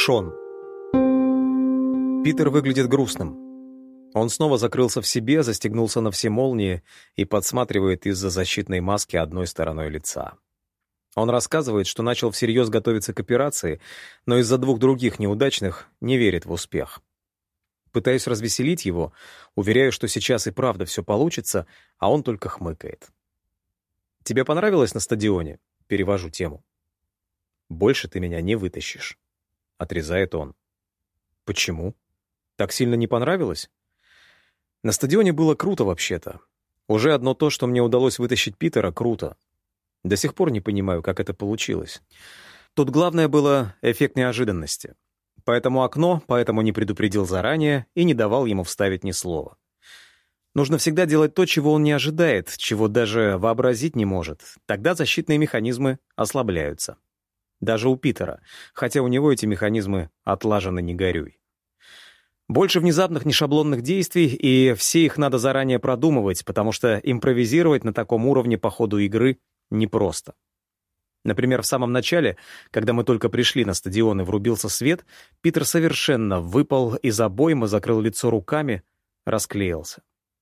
Шон. Питер выглядит грустным. Он снова закрылся в себе, застегнулся на все молнии и подсматривает из-за защитной маски одной стороной лица. Он рассказывает, что начал всерьез готовиться к операции, но из-за 2 других неудачных не верит в успех. Пытаюсь развеселить его, уверяю, что сейчас и правда все получится, а он только хмыкает. «Тебе понравилось на стадионе?» — перевожу тему. «Больше ты меня не вытащишь», — отрезает он. «Почему? Так сильно не понравилось?» «На стадионе было круто вообще-то. Уже одно то, что мне удалось вытащить Питера, круто. До сих пор не понимаю, как это получилось. Тут главное было эффект неожиданности. Поэтому не предупредил заранее и не давал ему вставить ни слова. Нужно всегда делать то, чего он не ожидает, чего даже вообразить не может. Тогда защитные механизмы ослабляются. Даже у Питера, хотя у него эти механизмы отлажены не горюй. Больше внезапных нешаблонных действий, и все их надо заранее продумывать, потому что импровизировать на таком уровне по ходу игры непросто. Например, в самом начале, когда мы только пришли на стадион и врубился свет, Питер совершенно выпал из обоймы, закрыл лицо руками, расклеился.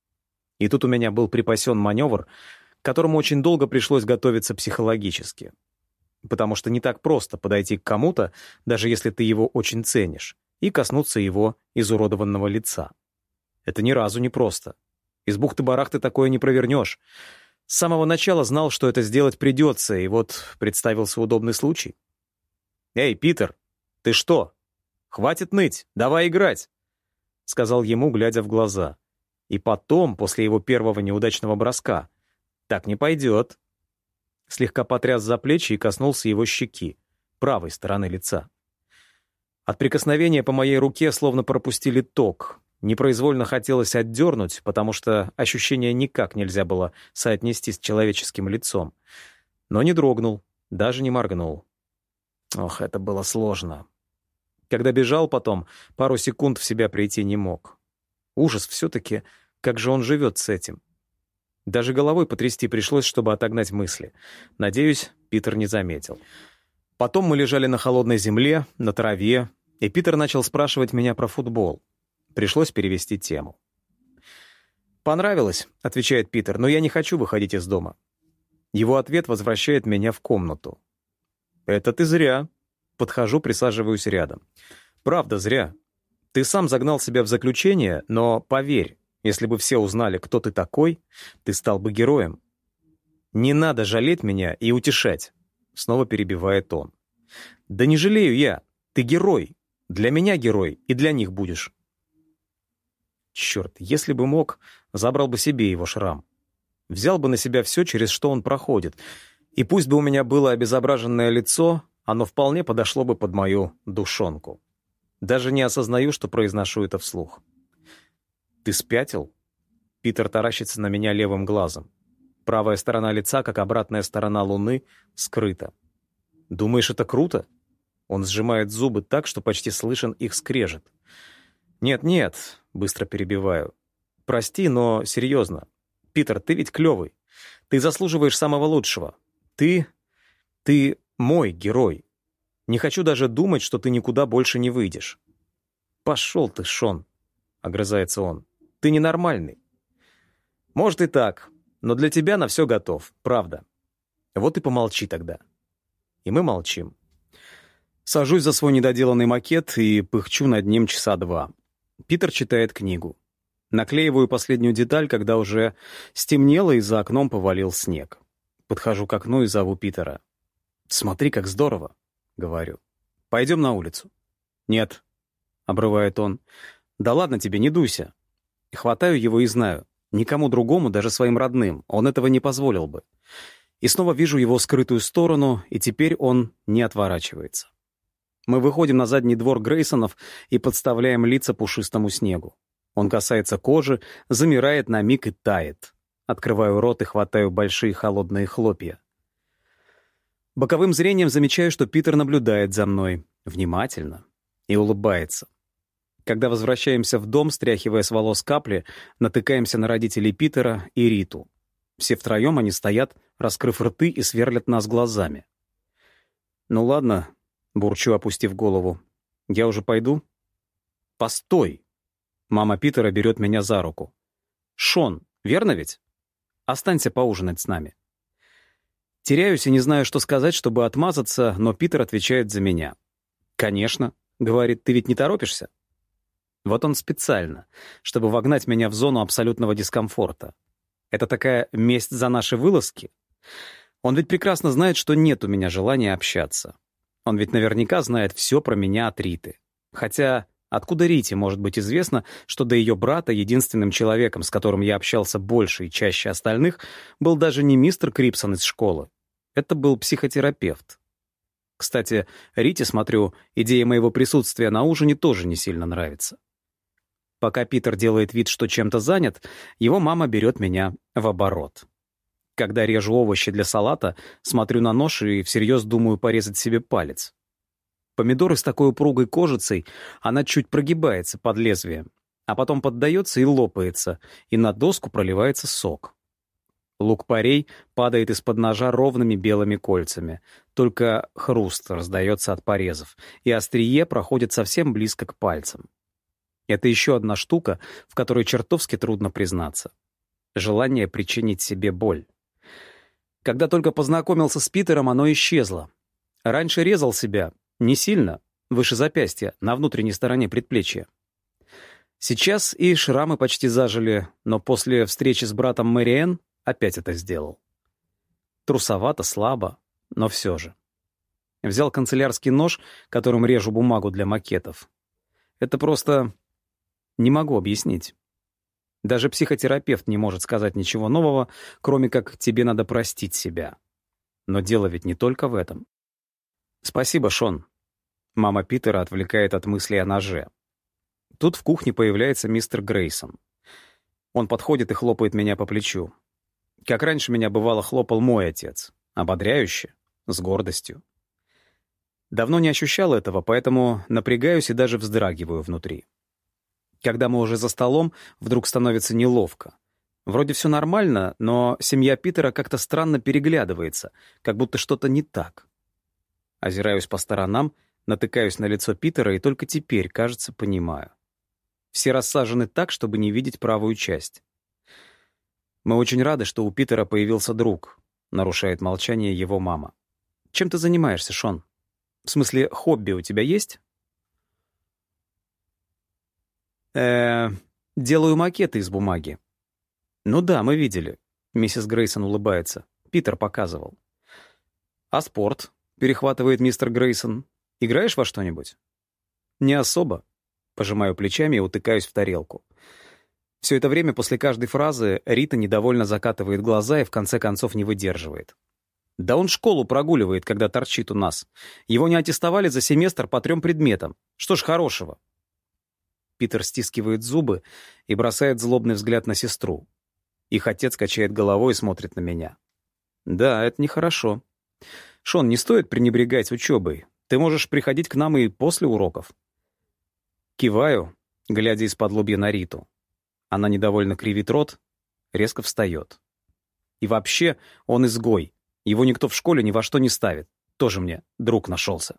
И тут у меня был припасен маневр, к которому очень долго пришлось готовиться психологически. Потому что не так просто подойти к кому-то, даже если ты его очень ценишь, и коснуться его изуродованного лица. Это ни разу не просто. Из бухты-барахты такое не провернешь. С самого начала знал, что это сделать придется, и вот представился удобный случай. «Эй, Питер, ты что? Хватит ныть, давай играть!» — сказал ему, глядя в глаза. И потом, после его первого неудачного броска: «Так не пойдет». Слегка потряс за плечи и коснулся его щеки, правой стороны лица. От прикосновения по моей руке словно пропустили ток. Непроизвольно хотелось отдернуть, потому что ощущение никак нельзя было соотнести с человеческим лицом. Но не дрогнул, даже не моргнул. Ох, это было сложно. Когда бежал потом, пару секунд в себя прийти не мог. Ужас все-таки, как же он живет с этим. Даже головой потрясти пришлось, чтобы отогнать мысли. Надеюсь, Питер не заметил. Потом мы лежали на холодной земле, на траве, и Питер начал спрашивать меня про футбол. Пришлось перевести тему. «Понравилось», — отвечает Питер, — «но я не хочу выходить из дома». Его ответ возвращает меня в комнату. «Это ты зря». Подхожу, присаживаюсь рядом. «Правда, зря. Ты сам загнал себя в заключение, но поверь, если бы все узнали, кто ты такой, ты стал бы героем. Не надо жалеть меня и утешать», — снова перебивает он. «Да не жалею я. Ты герой. Для меня герой, и для них будешь». Черт, если бы мог, забрал бы себе его шрам. Взял бы на себя все, через что он проходит. И пусть бы у меня было обезображенное лицо, оно вполне подошло бы под мою душонку. Даже не осознаю, что произношу это вслух. «Ты спятил?» Питер таращится на меня левым глазом. Правая сторона лица, как обратная сторона Луны, скрыта. «Думаешь, это круто?» Он сжимает зубы так, что почти слышен их скрежет. «Нет», — быстро перебиваю. «Прости, но серьезно. Питер, ты ведь клевый. Ты заслуживаешь самого лучшего. Ты мой герой. Не хочу даже думать, что ты никуда больше не выйдешь». «Пошел ты, Шон», — огрызается он. «Ты ненормальный». «Может и так, но для тебя на все готов, правда. Вот и помолчи тогда». И мы молчим. Сажусь за свой недоделанный макет и пыхчу над ним часа 2. Питер читает книгу. Наклеиваю последнюю деталь, когда уже стемнело и за окном повалил снег. Подхожу к окну и зову Питера. «Смотри, как здорово», — говорю. «Пойдем на улицу». «Нет», — обрывает он. «Да ладно тебе, не дуйся». Хватаю его и знаю. Никому другому, даже своим родным, он этого не позволил бы. И снова вижу его скрытую сторону, и теперь он не отворачивается. Мы выходим на задний двор Грейсонов и подставляем лица пушистому снегу. Он касается кожи, замирает на миг и тает. Открываю рот и хватаю большие холодные хлопья. Боковым зрением замечаю, что Питер наблюдает за мной внимательно и улыбается. Когда возвращаемся в дом, стряхивая с волос капли, натыкаемся на родителей Питера и Риту. Все втроем они стоят, раскрыв рты, и сверлят нас глазами. «Ну ладно», — бурчу, опустив голову. Я уже пойду? Постой. Мама Питера берет меня за руку. Шон, верно ведь? Останься поужинать с нами. Теряюсь и не знаю, что сказать, чтобы отмазаться, но Питер отвечает за меня. «Конечно», — говорит, — «ты ведь не торопишься?» Вот он специально, чтобы вогнать меня в зону абсолютного дискомфорта. Это такая месть за наши вылазки? Он ведь прекрасно знает, что нет у меня желания общаться. Он ведь наверняка знает все про меня от Риты. Хотя откуда Рите может быть известно, что до ее брата единственным человеком, с которым я общался больше и чаще остальных, был даже не мистер Крипсон из школы. Это был психотерапевт. Кстати, Рите, смотрю, идея моего присутствия на ужине тоже не сильно нравится. Пока Питер делает вид, что чем-то занят, его мама берет меня в оборот. Когда режу овощи для салата, смотрю на нож и всерьез думаю порезать себе палец. Помидоры с такой упругой кожицей, она чуть прогибается под лезвием, а потом поддается и лопается, и на доску проливается сок. Лук-порей падает из-под ножа ровными белыми кольцами, только хруст раздается от порезов, и острие проходит совсем близко к пальцам. Это еще одна штука, в которой чертовски трудно признаться. Желание причинить себе боль. Когда только познакомился с Питером, оно исчезло. Раньше резал себя, не сильно, выше запястья, на внутренней стороне предплечья. Сейчас и шрамы почти зажили, но после встречи с братом Мэриэн опять это сделал. Трусовато, слабо, но все же. Взял канцелярский нож, которым режу бумагу для макетов. Это просто не могу объяснить. Даже психотерапевт не может сказать ничего нового, кроме как «тебе надо простить себя». Но дело ведь не только в этом. «Спасибо, Шон». Мама Питера отвлекает от мыслей о ноже. Тут в кухне появляется мистер Грейсон. Он подходит и хлопает меня по плечу. Как раньше меня бывало хлопал мой отец. Ободряюще, с гордостью. Давно не ощущал этого, поэтому напрягаюсь и даже вздрагиваю внутри. Когда мы уже за столом, вдруг становится неловко. Вроде все нормально, но семья Питера как-то странно переглядывается, как будто что-то не так. Озираюсь по сторонам, натыкаюсь на лицо Питера и только теперь, кажется, понимаю. Все рассажены так, чтобы не видеть правую часть. «Мы очень рады, что у Питера появился друг», — нарушает молчание его мама. «Чем ты занимаешься, Шон? В смысле, хобби у тебя есть?» Делаю макеты из бумаги». «Ну да, мы видели», — миссис Грейсон улыбается. «Питер показывал». «А спорт?» — перехватывает мистер Грейсон. «Играешь во что-нибудь?» «Не особо». Пожимаю плечами и утыкаюсь в тарелку. Все это время после каждой фразы Рита недовольно закатывает глаза и в конце концов не выдерживает. «Да он школу прогуливает, когда торчит у нас. Его не аттестовали за семестр по 3 предметам. Что ж хорошего?» Питер стискивает зубы и бросает злобный взгляд на сестру. Их отец качает головой и смотрит на меня. «Да, это нехорошо. Шон, не стоит пренебрегать учебой. Ты можешь приходить к нам и после уроков». Киваю, глядя из-под лобья на Риту. Она недовольно кривит рот, резко встает. И вообще, он изгой. Его никто в школе ни во что не ставит. Тоже мне друг нашелся.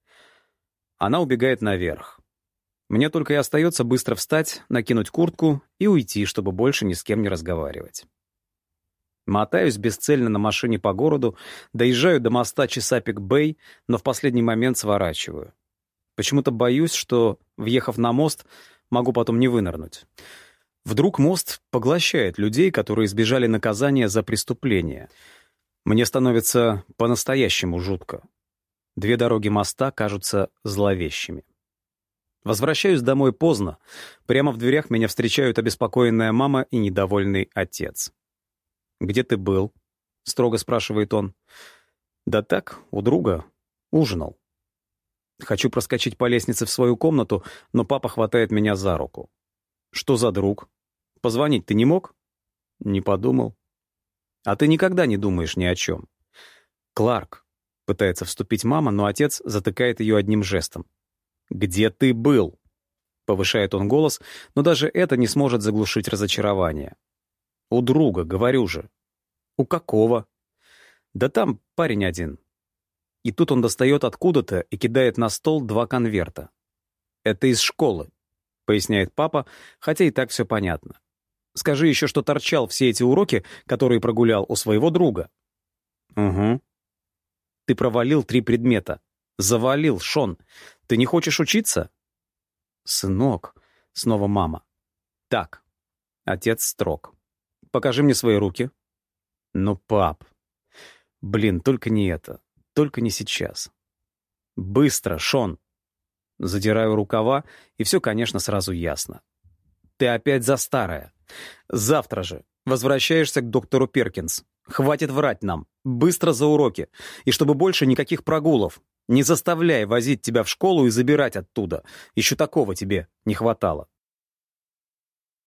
Она убегает наверх. Мне только и остается быстро встать, накинуть куртку и уйти, чтобы больше ни с кем не разговаривать. Мотаюсь бесцельно на машине по городу, доезжаю до моста Чесапик-Бэй, но в последний момент сворачиваю. Почему-то боюсь, что, въехав на мост, могу потом не вынырнуть. Вдруг мост поглощает людей, которые избежали наказания за преступление. Мне становится по-настоящему жутко. 2 дороги моста кажутся зловещими. Возвращаюсь домой поздно. Прямо в дверях меня встречают обеспокоенная мама и недовольный отец. «Где ты был?» — строго спрашивает он. «Да так, у друга. Ужинал». Хочу проскочить по лестнице в свою комнату, но папа хватает меня за руку. «Что за друг? Позвонить ты не мог?» «Не подумал». «А ты никогда не думаешь ни о чем». «Кларк», — пытается вступить мама, но отец затыкает ее одним жестом. «Где ты был?» — повышает он голос, но даже это не сможет заглушить разочарование. «У друга, говорю же». «У какого?» «Да там парень один». И тут он достает откуда-то и кидает на стол 2 конверта. Это из школы, поясняет папа, хотя и так все понятно. Скажи еще, что торчал все эти уроки, которые прогулял у своего друга. Угу. Ты провалил 3 предмета. Завалил, Шон. Ты не хочешь учиться? Сынок, снова мама. Так, отец строг. Покажи мне свои руки. Ну, пап. Блин, только не это. Только не сейчас. Быстро, Шон. Задираю рукава, и все, конечно, сразу ясно. Ты опять за старое. Завтра же возвращаешься к доктору Перкинс. Хватит врать нам. Быстро за уроки. И чтобы больше никаких прогулов. Не заставляй возить тебя в школу и забирать оттуда. Еще такого тебе не хватало.